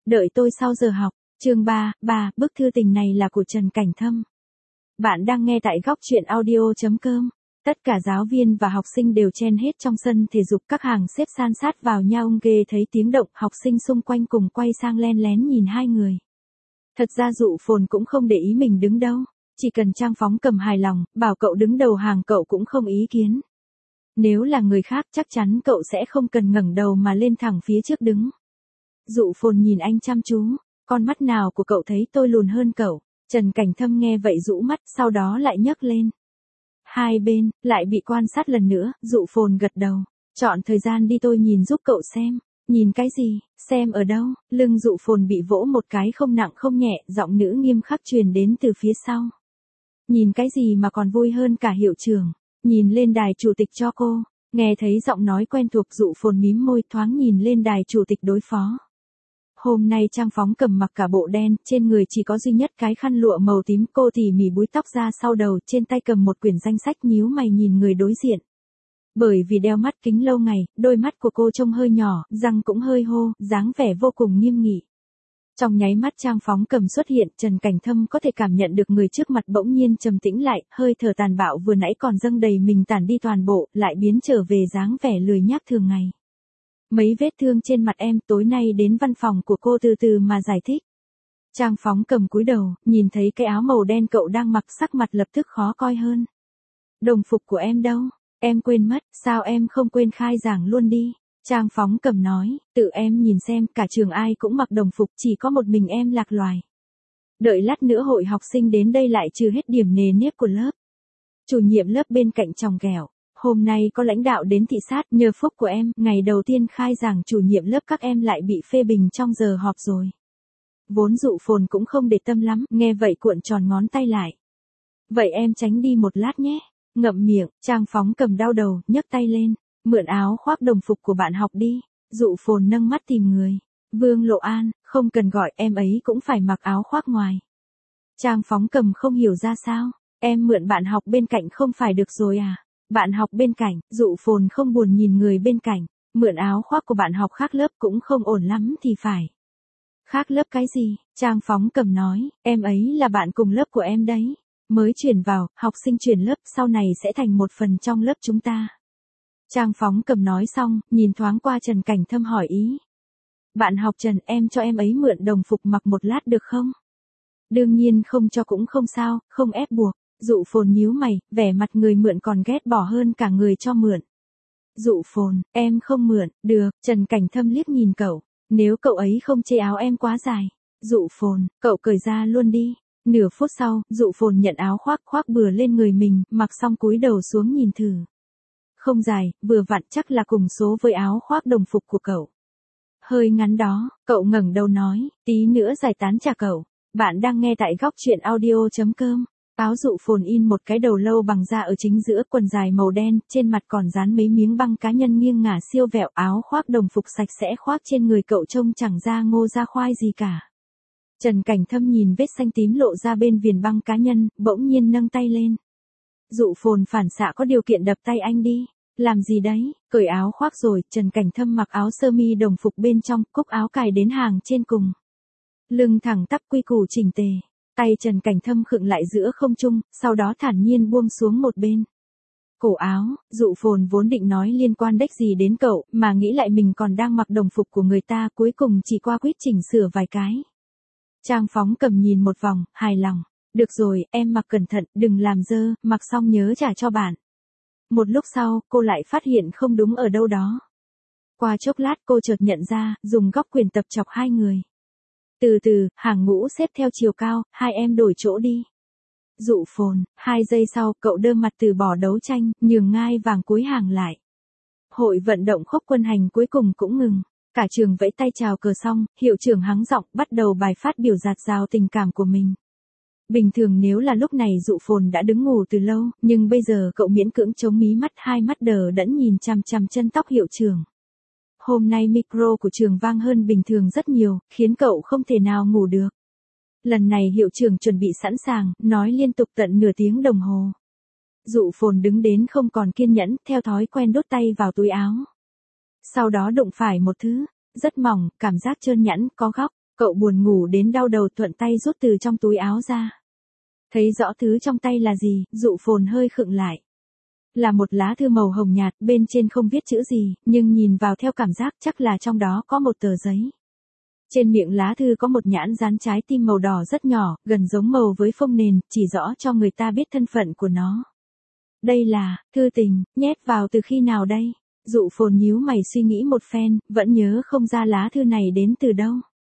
Đợi tôi sau giờ học. Chương 3, bức thư tình này là của Trần Cảnh Thâm. Bạn đang nghe tại góc truyện audio.com. Tất cả giáo viên và học sinh đều chen hết trong sân thể dục, các hàng xếp san sát vào nhau, ghê thấy tiếng động, học sinh xung quanh cùng quay sang len lén nhìn hai người. Thật ra Dụ Phồn cũng không để ý mình đứng đâu, chỉ cần Trang Phóng Cầm hài lòng, bảo cậu đứng đầu hàng cậu cũng không ý kiến. Nếu là người khác chắc chắn cậu sẽ không cần ngẩng đầu mà lên thẳng phía trước đứng. Dụ Phồn nhìn anh chăm chú, con mắt nào của cậu thấy tôi lùn hơn cậu? Trần Cảnh Thâm nghe vậy rũ mắt, sau đó lại nhấc lên. Hai bên, lại bị quan sát lần nữa, Dụ Phồn gật đầu. Chọn thời gian đi, tôi nhìn giúp cậu xem. Nhìn cái gì, xem ở đâu? Lưng Dụ Phồn bị vỗ một cái không nặng không nhẹ, giọng nữ nghiêm khắc truyền đến từ phía sau. Nhìn cái gì mà còn vui hơn cả hiệu trưởng? Nhìn lên đài chủ tịch cho cô. Nghe thấy giọng nói quen thuộc, Dụ Phồn mím môi thoáng nhìn lên đài chủ tịch đối phó. Hôm nay Trang Phóng Cầm mặc cả bộ đen, trên người chỉ có duy nhất cái khăn lụa màu tím, cô tỉ mỉ búi tóc ra sau đầu, trên tay cầm một quyển danh sách, nhíu mày nhìn người đối diện. Bởi vì đeo mắt kính lâu ngày, đôi mắt của cô trông hơi nhỏ, răng cũng hơi hô, dáng vẻ vô cùng nghiêm nghị. Trong nháy mắt Trang Phóng Cầm xuất hiện, Trần Cảnh Thâm có thể cảm nhận được người trước mặt bỗng nhiên trầm tĩnh lại, hơi thở tàn bạo vừa nãy còn dâng đầy mình tản đi toàn bộ, lại biến trở về dáng vẻ lười nhác thường ngày. Mấy vết thương trên mặt em, tối nay đến văn phòng của cô từ từ mà giải thích. Trang Phóng Cầm cúi đầu, nhìn thấy cái áo màu đen cậu đang mặc, sắc mặt lập tức khó coi hơn. Đồng phục của em đâu? Em quên mất, sao em không quên khai giảng luôn đi? Trang Phóng Cầm nói, tự em nhìn xem, cả trường ai cũng mặc đồng phục, chỉ có một mình em lạc loài. Đợi lát nữa hội học sinh đến đây lại trừ hết điểm nề nếp của lớp. Chủ nhiệm lớp bên cạnh chòng ghẹo. Hôm nay có lãnh đạo đến thị sát, nhờ phúc của em, ngày đầu tiên khai giảng chủ nhiệm lớp các em lại bị phê bình trong giờ họp rồi. Vốn Dụ Phồn cũng không để tâm lắm, nghe vậy cuộn tròn ngón tay lại. Vậy em tránh đi một lát nhé. Ngậm miệng, Trang Phóng Cầm đau đầu, nhấc tay lên. Mượn áo khoác đồng phục của bạn học đi. Dụ Phồn nâng mắt tìm người. Vương Lộ An, không cần gọi, em ấy cũng phải mặc áo khoác ngoài. Trang Phóng Cầm không hiểu ra sao. Em mượn bạn học bên cạnh không phải được rồi à? Bạn học bên cạnh, Dụ Phồn không buồn nhìn người bên cạnh. Mượn áo khoác của bạn học khác lớp cũng không ổn lắm thì phải. Khác lớp cái gì? Trang Phóng Cầm nói, em ấy là bạn cùng lớp của em đấy. Mới chuyển vào, học sinh chuyển lớp, sau này sẽ thành một phần trong lớp chúng ta. Trang Phóng Cầm nói xong, nhìn thoáng qua Trần Cảnh Thâm hỏi ý. Bạn học Trần, em cho em ấy mượn đồng phục mặc một lát được không? Đương nhiên không cho cũng không sao, không ép buộc. Dụ Phồn nhíu mày, vẻ mặt người mượn còn ghét bỏ hơn cả người cho mượn. Dụ Phồn, em không mượn, được, Trần Cảnh Thâm liếc nhìn cậu. Nếu cậu ấy không chê áo em quá dài. Dụ Phồn, cậu cởi ra luôn đi. Nửa phút sau, Dụ Phồn nhận áo khoác bừa lên người mình, mặc xong cúi đầu xuống nhìn thử. Không dài, vừa vặn, chắc là cùng số với áo khoác đồng phục của cậu. Hơi ngắn đó, cậu ngẩng đầu nói, tí nữa giải tán trả cậu. Bạn đang nghe tại góc truyện audio.com. Áo Dụ Phồn in một cái đầu lâu bằng da ở chính giữa, quần dài màu đen, trên mặt còn dán mấy miếng băng cá nhân nghiêng ngả siêu vẹo, áo khoác đồng phục sạch sẽ khoác trên người cậu trông chẳng ra ngô ra khoai gì cả. Trần Cảnh Thâm nhìn vết xanh tím lộ ra bên viền băng cá nhân, bỗng nhiên nâng tay lên. Dụ Phồn phản xạ có điều kiện đập tay anh đi. Làm gì đấy? Cởi áo khoác rồi, Trần Cảnh Thâm mặc áo sơ mi đồng phục bên trong, cúc áo cài đến hàng trên cùng. Lưng thẳng tắp quy củ chỉnh tề. Tay Trần Cảnh Thâm khựng lại giữa không trung, sau đó thản nhiên buông xuống một bên. Cổ áo, Dụ Phồn vốn định nói liên quan đếch gì đến cậu, mà nghĩ lại mình còn đang mặc đồng phục của người ta, cuối cùng chỉ qua quýt chỉnh sửa vài cái. Trang Phóng Cầm nhìn một vòng, hài lòng. Được rồi, em mặc cẩn thận, đừng làm dơ, mặc xong nhớ trả cho bạn. Một lúc sau, cô lại phát hiện không đúng ở đâu đó. Qua chốc lát cô chợt nhận ra, dùng góc quyển tập chọc hai người. Từ từ, hàng ngũ xếp theo chiều cao, hai em đổi chỗ đi. Dụ Phồn, 2 giây sau, cậu đơ mặt từ bỏ đấu tranh, nhường ngai vàng cuối hàng lại. Hội vận động Khốc Quân Hành cuối cùng cũng ngừng. Cả trường vẫy tay chào cờ xong, hiệu trưởng hắng giọng bắt đầu bài phát biểu dạt dào tình cảm của mình. Bình thường nếu là lúc này Dụ Phồn đã đứng ngủ từ lâu, nhưng bây giờ cậu miễn cưỡng chống mí mắt, hai mắt đờ đẫn nhìn chằm chằm chân tóc hiệu trưởng. Hôm nay micro của trường vang hơn bình thường rất nhiều, khiến cậu không thể nào ngủ được. Lần này hiệu trưởng chuẩn bị sẵn sàng, nói liên tục tận nửa tiếng đồng hồ. Dụ Phồn đứng đến không còn kiên nhẫn, theo thói quen đút tay vào túi áo. Sau đó đụng phải một thứ, rất mỏng, cảm giác trơn nhẵn, có góc. Cậu buồn ngủ đến đau đầu, thuận tay rút từ trong túi áo ra. Thấy rõ thứ trong tay là gì, Dụ Phồn hơi khựng lại. Là một lá thư màu hồng nhạt, bên trên không viết chữ gì, nhưng nhìn vào theo cảm giác chắc là trong đó có một tờ giấy. Trên miệng lá thư có một nhãn dán trái tim màu đỏ rất nhỏ, gần giống màu với phông nền, chỉ rõ cho người ta biết thân phận của nó. Đây là thư tình, nhét vào từ khi nào đây? Dụ Phồn nhíu mày suy nghĩ một phen, vẫn nhớ không ra lá thư này đến từ đâu.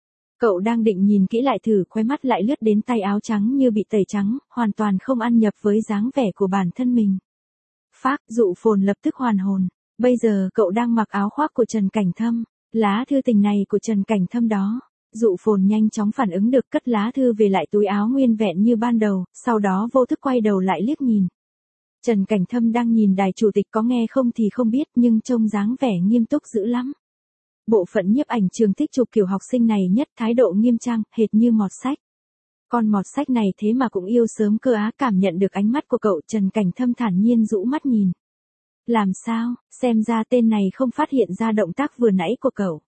Cậu đang định nhìn kỹ lại thử, khóe mắt lại lướt đến tay áo trắng như bị tẩy trắng, hoàn toàn không ăn nhập với dáng vẻ của bản thân mình. Phác, Dụ Phồn lập tức hoàn hồn. Bây giờ cậu đang mặc áo khoác của Trần Cảnh Thâm. Lá thư tình này của Trần Cảnh Thâm đó. Dụ Phồn nhanh chóng phản ứng được, cất lá thư về lại túi áo nguyên vẹn như ban đầu, sau đó vô thức quay đầu lại liếc nhìn. Trần Cảnh Thâm đang nhìn đài chủ tịch, có nghe không thì không biết, nhưng trông dáng vẻ nghiêm túc dữ lắm. Bộ phận nhiếp ảnh trường thích chụp kiểu học sinh này nhất, thái độ nghiêm trang, hệt như mọt sách. Con mọt sách này thế mà cũng yêu sớm cơ á. Cảm nhận được ánh mắt của cậu, Trần Cảnh Thâm thản nhiên rũ mắt nhìn. Làm sao, xem ra tên này không phát hiện ra động tác vừa nãy của cậu.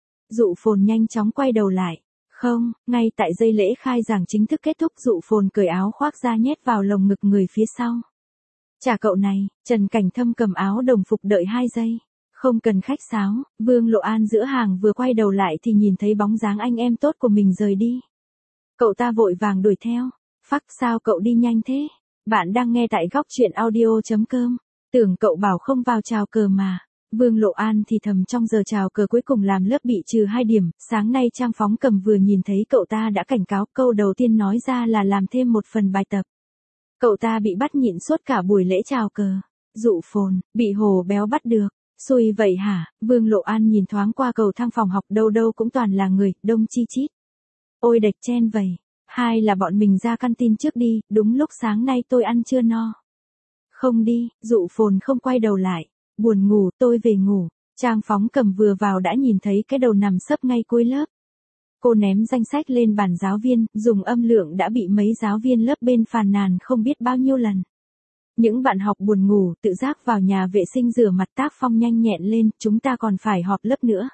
Dụ Phồn nhanh chóng quay đầu lại. Không, ngay tại giây lễ khai giảng chính thức kết thúc, Dụ Phồn cởi áo khoác ra nhét vào lồng ngực người phía sau. Chả cậu này, Trần Cảnh Thâm cầm áo đồng phục đợi 2 giây. Không cần khách sáo, Vương Lộ An giữa hàng vừa quay đầu lại thì nhìn thấy bóng dáng anh em tốt của mình rời đi. Cậu ta vội vàng đuổi theo. Phắc, sao cậu đi nhanh thế? Bạn đang nghe tại góc truyện audio.com. Tưởng cậu bảo không vào chào cờ mà. Vương Lộ An thì thầm trong giờ chào cờ cuối cùng làm lớp bị trừ 2 điểm. Sáng nay Trang Phóng Cầm vừa nhìn thấy cậu ta đã cảnh cáo, câu đầu tiên nói ra là làm thêm một phần bài tập. Cậu ta bị bắt nhịn suốt cả buổi lễ chào cờ. Dụ Phồn, bị Hồ Béo bắt được. Xui vậy hả? Vương Lộ An nhìn thoáng qua cầu thang phòng học, đâu đâu cũng toàn là người, đông chi chít. Ôi đệch chen vậy. Hai là bọn mình ra căn tin trước đi, đúng lúc sáng nay tôi ăn chưa no. Không đi, Dụ Phồn không quay đầu lại. Buồn ngủ, tôi về ngủ. Trang Phóng Cầm vừa vào đã nhìn thấy cái đầu nằm sấp ngay cuối lớp. Cô ném danh sách lên bàn giáo viên, dùng âm lượng đã bị mấy giáo viên lớp bên phàn nàn không biết bao nhiêu lần. Những bạn học buồn ngủ, tự giác vào nhà vệ sinh rửa mặt, tác phong nhanh nhẹn lên, chúng ta còn phải họp lớp nữa.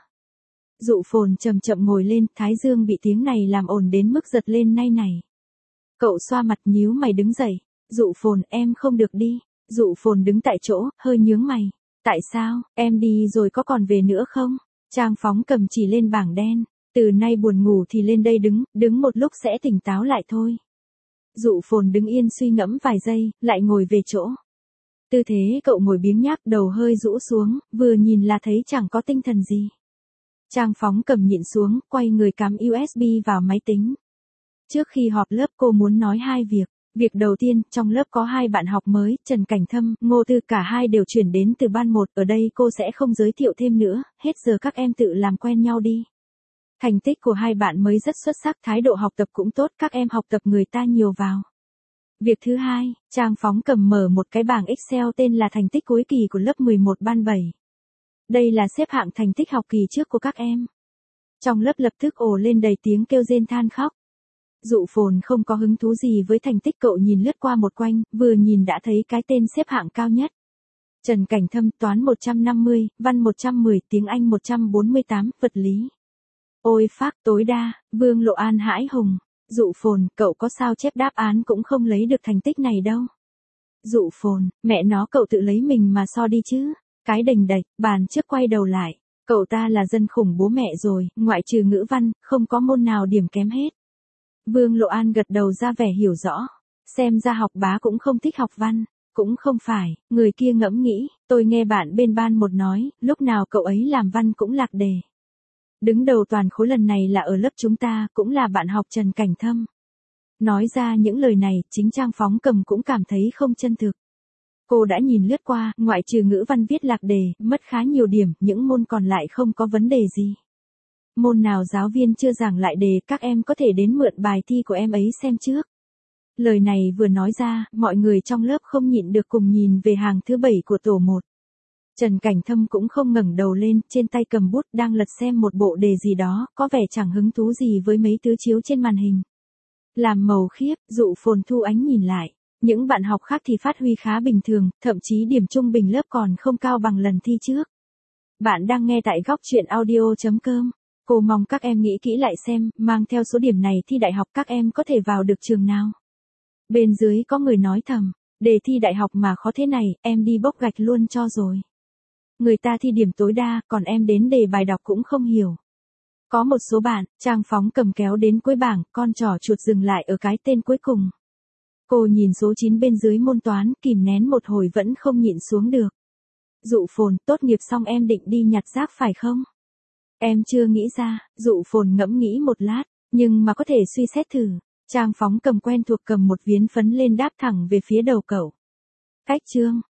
Dụ Phồn chậm chậm ngồi lên, thái dương bị tiếng này làm ồn đến mức giật lên nay này. Cậu xoa mặt nhíu mày đứng dậy. Dụ Phồn, em không được đi. Dụ Phồn đứng tại chỗ, hơi nhướng mày. Tại sao, em đi rồi có còn về nữa không? Trang Phóng Cầm chỉ lên bảng đen. Từ nay buồn ngủ thì lên đây đứng một lúc sẽ tỉnh táo lại thôi. Dụ Phồn đứng yên suy ngẫm vài giây, lại ngồi về chỗ. Tư thế cậu ngồi biếng nhác, đầu hơi rũ xuống, vừa nhìn là thấy chẳng có tinh thần gì. Trang Phóng Cầm nhịn xuống, quay người cắm USB vào máy tính. Trước khi họp lớp cô muốn nói 2 việc. Việc đầu tiên, trong lớp có 2 bạn học mới, Trần Cảnh Thâm, Ngô Tư, cả hai đều chuyển đến từ ban 1, ở đây cô sẽ không giới thiệu thêm nữa, hết giờ các em tự làm quen nhau đi. Thành tích của 2 bạn mới rất xuất sắc, thái độ học tập cũng tốt, các em học tập người ta nhiều vào. Việc thứ hai, Trang Phóng Cầm mở một cái bảng Excel tên là thành tích cuối kỳ của lớp 11 ban 7. Đây là xếp hạng thành tích học kỳ trước của các em. Trong lớp lập tức ồ lên đầy tiếng kêu rên than khóc. Dụ Phồn không có hứng thú gì với thành tích, cậu nhìn lướt qua một quanh, vừa nhìn đã thấy cái tên xếp hạng cao nhất. Trần Cảnh Thâm, toán 150, văn 110, tiếng Anh 148, vật lý. Ôi phác, tối đa. Vương Lộ An hãi hùng. Dụ Phồn, cậu có sao chép đáp án cũng không lấy được thành tích này đâu. Dụ Phồn, mẹ nó, cậu tự lấy mình mà so đi chứ. Cái đành đạch, bàn trước quay đầu lại. Cậu ta là dân khủng bố mẹ rồi, ngoại trừ ngữ văn, không có môn nào điểm kém hết. Vương Lộ An gật đầu ra vẻ hiểu rõ. Xem ra học bá cũng không thích học văn. Cũng không phải, người kia ngẫm nghĩ, tôi nghe bạn bên ban 1 nói, lúc nào cậu ấy làm văn cũng lạc đề. Đứng đầu toàn khối lần này là ở lớp chúng ta, cũng là bạn học Trần Cảnh Thâm. Nói ra những lời này, chính Trang Phóng Cầm cũng cảm thấy không chân thực. Cô đã nhìn lướt qua, ngoại trừ ngữ văn viết lạc đề, mất khá nhiều điểm, những môn còn lại không có vấn đề gì. Môn nào giáo viên chưa giảng lại đề, các em có thể đến mượn bài thi của em ấy xem trước. Lời này vừa nói ra, mọi người trong lớp không nhịn được cùng nhìn về hàng thứ 7 của tổ 1. Trần Cảnh Thâm cũng không ngẩng đầu lên, trên tay cầm bút đang lật xem một bộ đề gì đó, có vẻ chẳng hứng thú gì với mấy thứ chiếu trên màn hình. Làm màu khiếp, Dụ Phồn thu ánh nhìn lại. Những bạn học khác thì phát huy khá bình thường, thậm chí điểm trung bình lớp còn không cao bằng lần thi trước. Bạn đang nghe tại góc truyện audio.com. Cô mong các em nghĩ kỹ lại xem, mang theo số điểm này thi đại học các em có thể vào được trường nào. Bên dưới có người nói thầm, đề thi đại học mà khó thế này, em đi bốc gạch luôn cho rồi. Người ta thi điểm tối đa, còn em đến đề bài đọc cũng không hiểu. Có một số bạn, Trang phóng cầm kéo đến cuối bảng, con trỏ chuột dừng lại ở cái tên cuối cùng. Cô nhìn số 9 bên dưới môn toán, kìm nén một hồi vẫn không nhịn xuống được. Dụ Phồn, tốt nghiệp xong em định đi nhặt rác phải không? Em chưa nghĩ ra, Dụ Phồn ngẫm nghĩ một lát, nhưng mà có thể suy xét thử. Trang phóng cầm quen thuộc cầm một viến phấn lên đáp thẳng về phía đầu cậu. Cách chương.